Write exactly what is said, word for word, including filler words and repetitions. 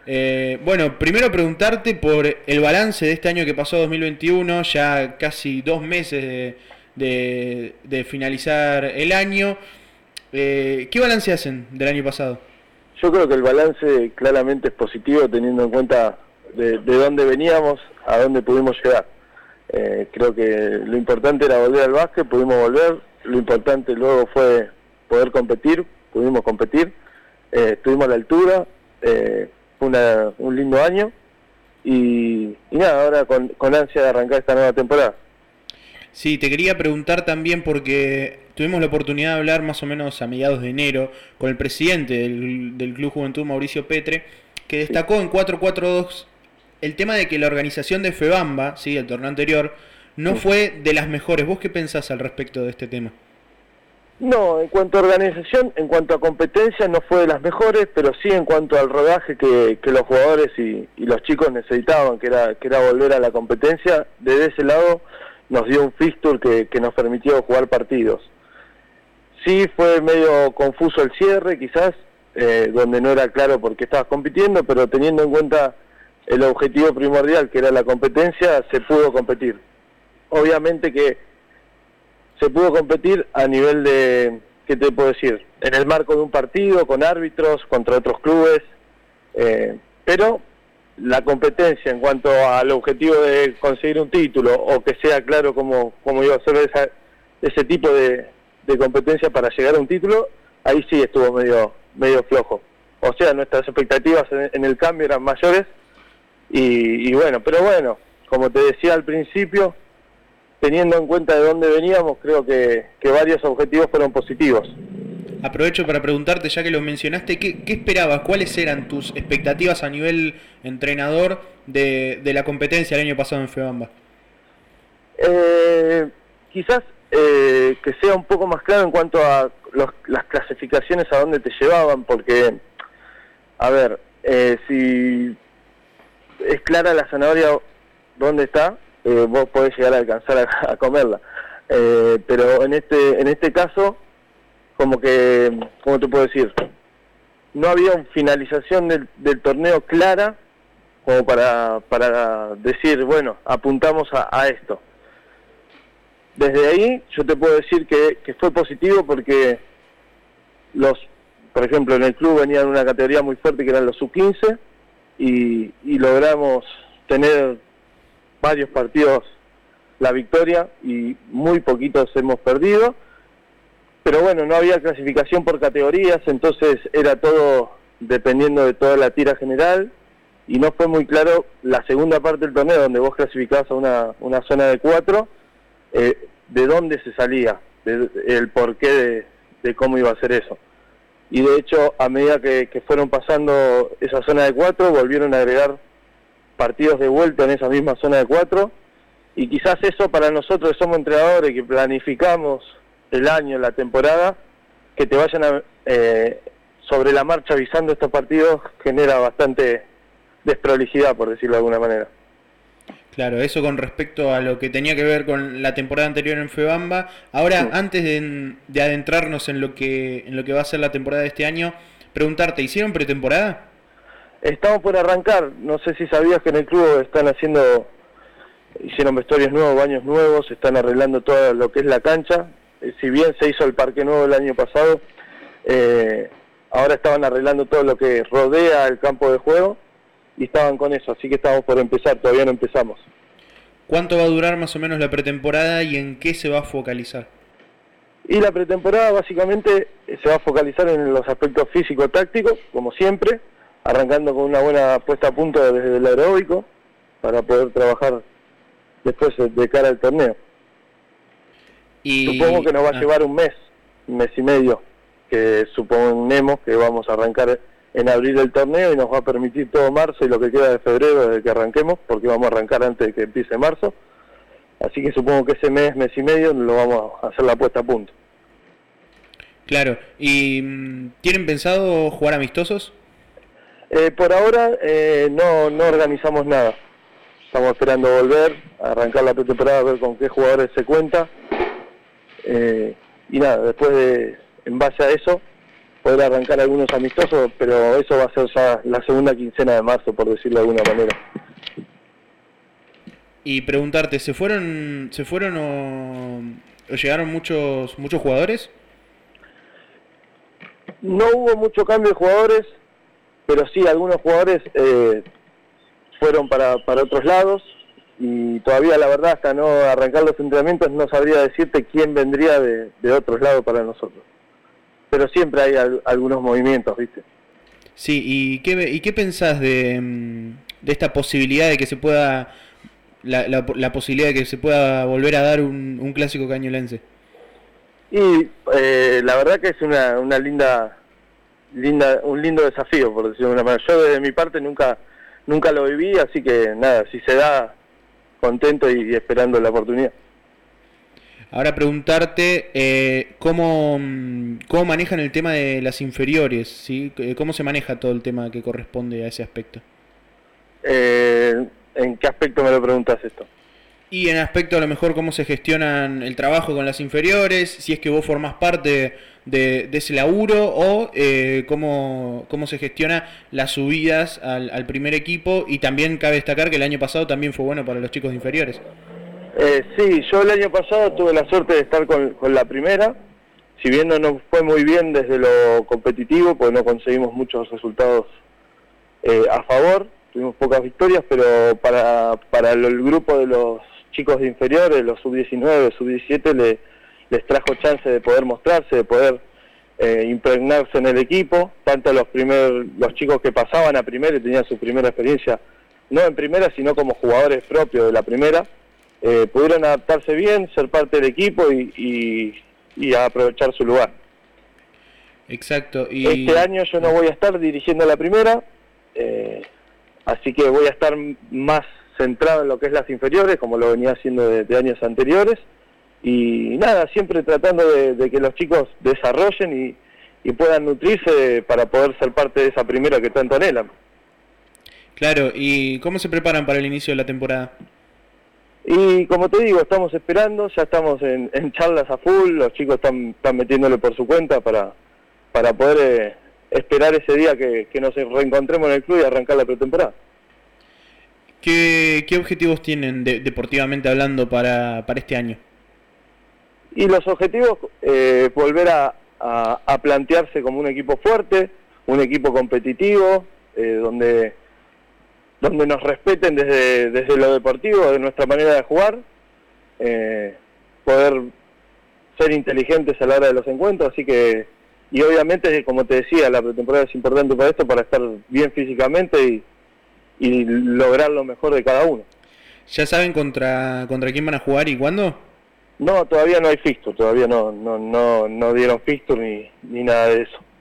Eh, bueno, primero preguntarte por el balance de este año que pasó, dos mil veintiuno, ya casi dos meses de, de, de finalizar el año. Eh, ¿Qué balance hacen del año pasado? Yo creo que el balance claramente es positivo teniendo en cuenta de, de dónde veníamos, a dónde pudimos llegar. Eh, creo que lo importante era volver al básquet, pudimos volver, lo importante luego fue poder competir, pudimos competir, eh, estuvimos a la altura, eh, fue una, un lindo año y, y nada, ahora con, con ansia de arrancar esta nueva temporada. Sí, te quería preguntar también porque tuvimos la oportunidad de hablar más o menos a mediados de enero con el presidente del, del Club Juventud, Mauricio Petre, que destacó en cuatro cuatro dos el tema de que la organización de FEBAMBA, ¿sí?, el torneo anterior, no fue de las mejores. ¿Vos qué pensás al respecto de este tema? No, en cuanto a organización, en cuanto a competencia, no fue de las mejores, pero sí en cuanto al rodaje que, que los jugadores y, y los chicos necesitaban, que era, que era volver a la competencia, desde ese lado nos dio un fixture que, que nos permitió jugar partidos. Sí fue medio confuso el cierre, quizás, eh, donde no era claro por qué estabas compitiendo, pero teniendo en cuenta el objetivo primordial, que era la competencia, se pudo competir. Obviamente que se pudo competir a nivel de, ¿qué te puedo decir?, en el marco de un partido, con árbitros, contra otros clubes, eh, pero la competencia en cuanto al objetivo de conseguir un título, o que sea claro cómo, cómo iba a ser esa, ese tipo de, de competencia para llegar a un título, ahí sí estuvo medio, medio flojo. O sea, nuestras expectativas en, en el cambio eran mayores, y, y bueno, pero bueno, como te decía al principio, teniendo en cuenta de dónde veníamos, creo que, que varios objetivos fueron positivos. Aprovecho para preguntarte, ya que lo mencionaste, ¿qué, qué esperabas? ¿Cuáles eran tus expectativas a nivel entrenador de, de la competencia el año pasado en FEBAMBA? Eh, quizás eh, que sea un poco más claro en cuanto a los, las clasificaciones a dónde te llevaban, porque, a ver, eh, si es clara la zanahoria dónde está, eh, vos podés llegar a alcanzar a, a comerla. Eh, pero en este en este caso, como que, ¿cómo te puedo decir? No había una finalización del, del torneo clara como para, para decir, bueno, apuntamos a, a esto. Desde ahí yo te puedo decir que, que fue positivo porque los, por ejemplo, en el club venían una categoría muy fuerte que eran los sub quince y, y logramos tener varios partidos la victoria y muy poquitos hemos perdido. Pero bueno, no había clasificación por categorías, entonces era todo dependiendo de toda la tira general y no fue muy claro la segunda parte del torneo donde vos clasificabas a una, una zona de cuatro, eh, de dónde se salía, de, el porqué de, de cómo iba a ser eso. Y de hecho, a medida que, que fueron pasando esa zona de cuatro, volvieron a agregar partidos de vuelta en esa misma zona de cuatro y quizás eso para nosotros que somos entrenadores, que planificamos el año, la temporada, que te vayan a, eh, sobre la marcha avisando estos partidos genera bastante desprolijidad, por decirlo de alguna manera. Claro, eso con respecto a lo que tenía que ver con la temporada anterior en FEBAMBA. Ahora, sí. antes de, de adentrarnos en lo que en lo que va a ser la temporada de este año, preguntarte, ¿hicieron pretemporada? Estamos por arrancar, no sé si sabías que en el club están haciendo, hicieron vestuarios nuevos, baños nuevos, están arreglando todo lo que es la cancha. Si bien se hizo el parque nuevo el año pasado, eh, ahora estaban arreglando todo lo que rodea el campo de juego y estaban con eso, así que estamos por empezar, todavía no empezamos. ¿Cuánto va a durar más o menos la pretemporada y en qué se va a focalizar? Y la pretemporada básicamente se va a focalizar en los aspectos físico-tácticos, como siempre, arrancando con una buena puesta a punto desde el aeróbico para poder trabajar después de cara al torneo. Y... Supongo que nos va a ah. llevar un mes, un mes y medio, que suponemos que vamos a arrancar en abril el torneo y nos va a permitir todo marzo y lo que queda de febrero desde que arranquemos, porque vamos a arrancar antes de que empiece marzo. Así que supongo que ese mes, mes y medio, lo vamos a hacer la puesta a punto. Claro. ¿Y tienen pensado jugar amistosos? Eh, por ahora eh, no, no organizamos nada. Estamos esperando volver, a arrancar la pretemporada, a ver con qué jugadores se cuenta. Eh, y nada, después de, en base a eso, poder arrancar algunos amistosos, pero eso va a ser ya la segunda quincena de marzo, por decirlo de alguna manera. Y preguntarte, ¿se fueron se fueron o, o llegaron muchos muchos jugadores? No hubo mucho cambio de jugadores, pero sí, algunos jugadores eh, fueron para, para otros lados, y todavía la verdad hasta no arrancar los entrenamientos no sabría decirte quién vendría de, de otros lados para nosotros. Pero siempre hay al, algunos movimientos, ¿viste? Sí, ¿y qué, y qué pensás de, de esta posibilidad de que se pueda, la, la, la posibilidad de que se pueda volver a dar un, un clásico cañuelense? Y eh, la verdad que es una, una linda, linda, un lindo desafío, por decirlo de una manera. Yo desde mi parte nunca, nunca lo viví, así que nada, si se da, contento y, y esperando la oportunidad. Ahora preguntarte eh, cómo, cómo manejan el tema de las inferiores, ¿sí? ¿Cómo se maneja todo el tema que corresponde a ese aspecto? Eh, ¿En qué aspecto me lo preguntas esto? Y en aspecto a lo mejor cómo se gestionan el trabajo con las inferiores, si es que vos formás parte de, de ese laburo, o eh, cómo, cómo se gestiona las subidas al, al primer equipo, y también cabe destacar que el año pasado también fue bueno para los chicos inferiores. Eh, sí, yo el año pasado tuve la suerte de estar con, con la primera, si bien no nos fue muy bien desde lo competitivo, porque no conseguimos muchos resultados eh, a favor, tuvimos pocas victorias, pero para, para el grupo de los chicos de inferiores, los sub diecinueve, sub diecisiete, le, les trajo chance de poder mostrarse, de poder eh, impregnarse en el equipo, tanto los primer, los chicos que pasaban a primera y tenían su primera experiencia, no en primera, sino como jugadores propios de la primera, eh, pudieron adaptarse bien, ser parte del equipo y, y, y aprovechar su lugar. Exacto. Y... Este año yo no voy a estar dirigiendo la primera, eh, así que voy a estar más centrado en lo que es las inferiores, como lo venía haciendo de, de años anteriores, y nada, siempre tratando de, de que los chicos desarrollen y, y puedan nutrirse para poder ser parte de esa primera que tanto anhelan. Claro, ¿y cómo se preparan para el inicio de la temporada? Y como te digo, estamos esperando, ya estamos en, en charlas a full, los chicos están, están metiéndole por su cuenta para, para poder eh, esperar ese día que, que nos reencontremos en el club y arrancar la pretemporada. ¿Qué, qué objetivos tienen de, deportivamente hablando para, para este año? Y los objetivos, eh, volver a, a, a plantearse como un equipo fuerte, un equipo competitivo, eh, donde, donde nos respeten desde, desde lo deportivo, de nuestra manera de jugar, eh, poder ser inteligentes a la hora de los encuentros, así que, y obviamente, como te decía, la pretemporada es importante para esto, para estar bien físicamente y y lograr lo mejor de cada uno. ¿Ya saben contra contra quién van a jugar y cuándo? No, todavía no hay fixture, todavía no no no, no dieron fixture ni, ni nada de eso.